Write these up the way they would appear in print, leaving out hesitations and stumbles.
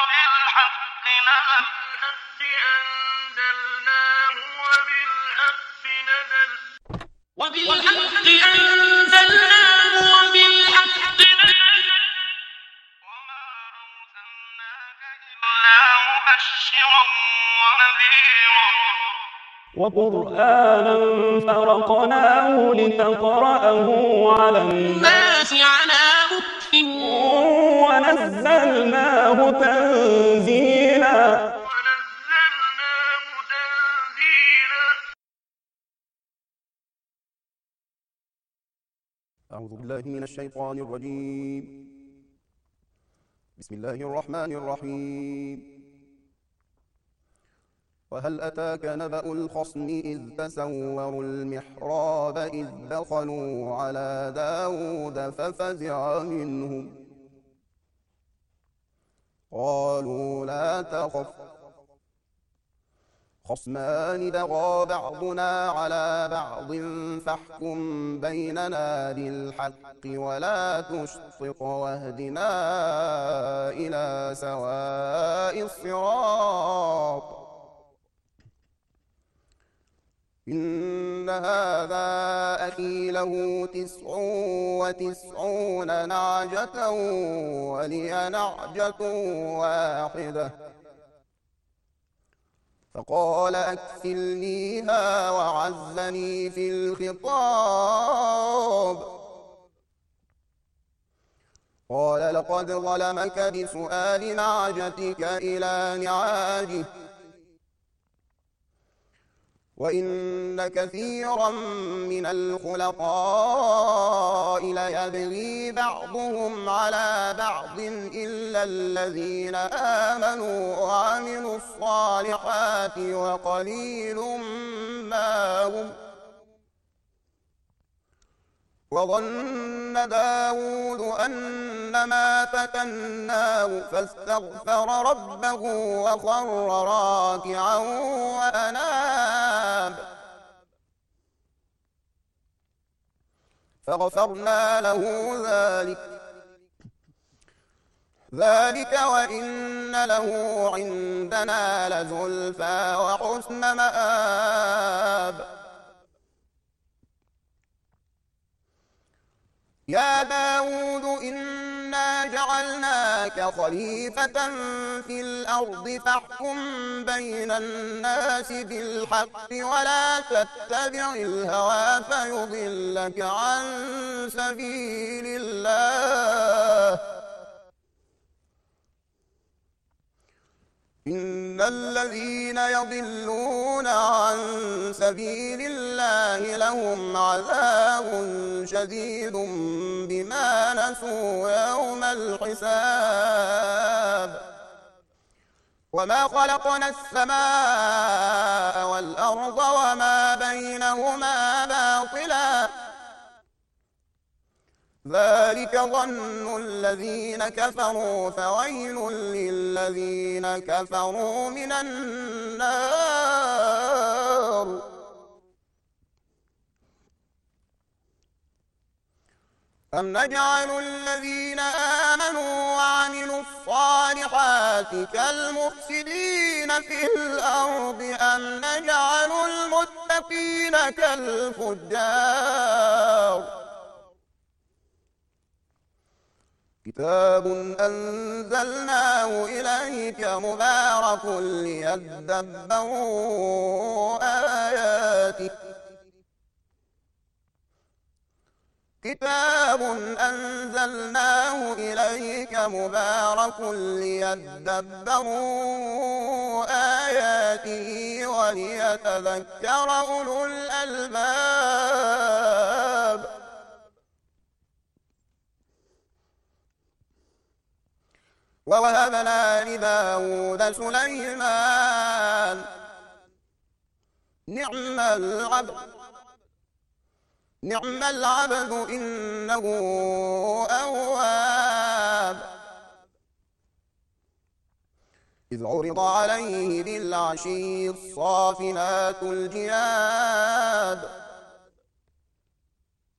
وبالحق أنزلناه وبالحق أنزلناه وبالحق نزل وما أرسلناك إلا مبشرا ونذيرا وقرآنا فرقناه لتقرأه على الناس على مكث ونزلناه تنزيلا. أعوذ بالله من الشيطان الرجيم. بسم الله الرحمن الرحيم. وهل أتاك نبأ الخصم إذ تسوروا المحراب إذ دخلوا على داود ففزع منهم قالوا لا تخف خصمان بغى بعضنا على بعض فاحكم بيننا بالحق ولا تشطط واهدنا إلى سواء الصراط إن هذا أخي له 99 نعجة ولي نعجة واحدة فقال أكفلنيها وعزني في الخطاب قال لقد ظلمك بسؤال نعجتك إلى نعاجه وإن كثيرا من الخلطاء ليبغي بعضهم على بعض إلا الذين آمنوا وعملوا الصالحات وقليل ما هم وظن داود أنما فتناه فاستغفر ربه وخر راكعا وأناب فغفرنا له ذلك وإن له عندنا لزلفى وحسن مآب يا داود إنا جعلناك خليفة في الأرض فاحكم بين الناس بالحق ولا تتبع الهوى فيضلك عن سبيل الله إن الذين يضلون عن سبيل الله لهم عذاب شديد بما نسوا يوم الحساب وما خلقنا السماء والأرض وما بينهما باطلا ذلك ظن الذين كفروا فويل للذين كفروا من النار أم نجعل الذين آمنوا وعملوا الصالحات كالمفسدين في الأرض أم نجعل المتقين كالفجار كتاب أنزلناه إليك مبارك ليدبروا آياته كتاب أنزلناه إليك مبارك ليدبروا آياته وليتذكر أولو الألباب ووهبنا لداود سليمان نعم العبد إنه أواب إذ عرض عليه بالعشي الصافنات الجياد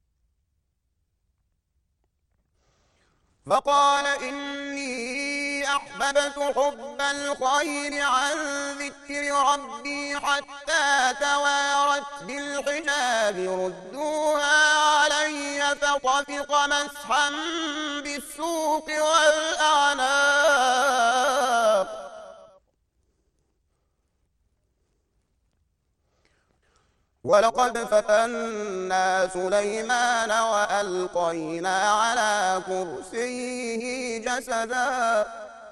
فقال إني أحببت حب الخير عن ذكر ربي حتى توارت بالحجاب ردوها علي فطفق مسحا بالسوق والأعناق ولقد فتنا سليمان وألقينا على كرسيه جسدا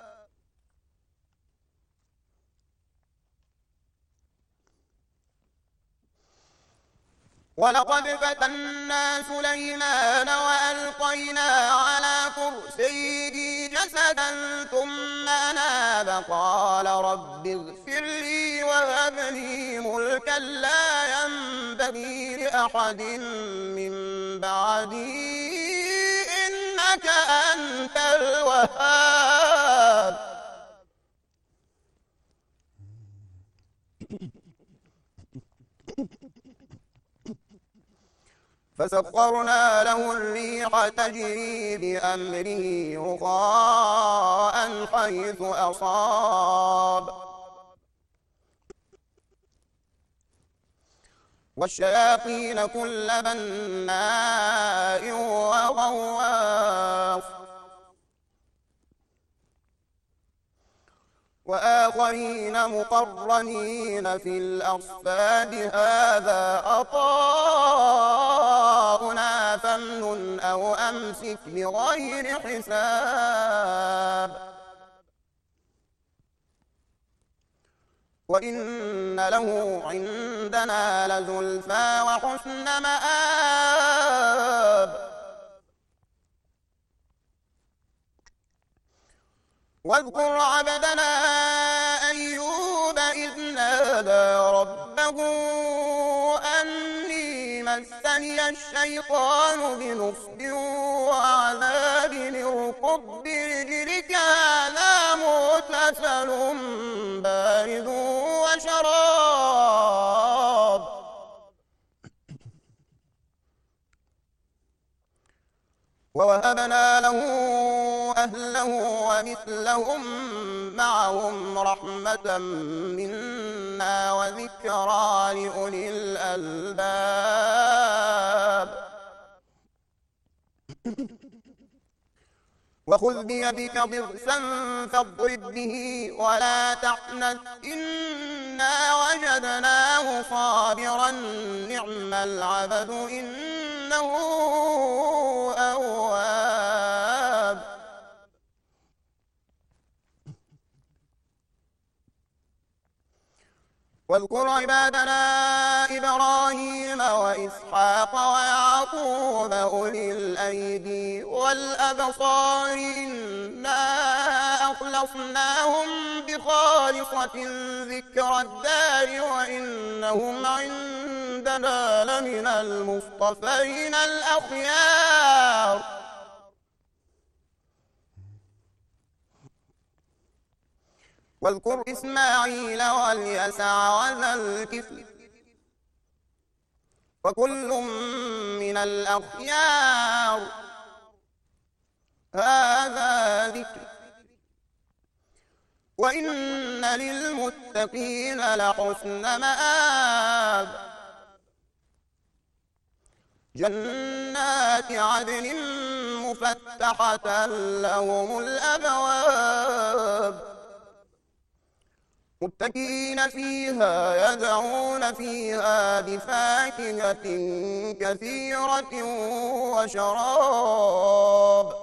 ولقد فتنا سليمان وألقينا على كرسيه جسدا ثم أناب قال رب اغفر لي وهب لي ملكا لا ينبغي لأحد من بعدي إنك أنت الوهاب فسخرنا له الريح تجري بأمره رخاء حيث أصاب والشياطين كل بناء وغواص وآخرين مقرنين في الأصفاد هذا عطاؤنا فامنن أو أمسك بغير حساب وإن له عندنا لزلفى وحسن مآب واذكر عبدنا أيوب إذ نادى ربه أني مسني الشيطان بنصب وعذاب اركض برجلك هذا مغتسل بارد وشراب ووهبنا له أهله ومثلهم معهم رحمة منا وذكرى لأولي الألباب وخذ بيدك ضغثا فاضرب به ولا تحنث إنا وجدناه صابرا نعم العبد إنه أواب واذكر عبادنا إبراهيم وإسحاق ويعقوب أولي الأيدي والأبصار إنا أخلصناهم بخالصة ذكر الدار وإنهم عندنا لمن المصطفين الأخيار واذكر إسماعيل واليسع وذا الكفل وكل من الأخيار هذا ذكر وإن للمتقين لحسن مآب جنات عدن مفتحة لهم الأبواب متكئين فيها يدعون فيها بفاكهة كثيرة وشراب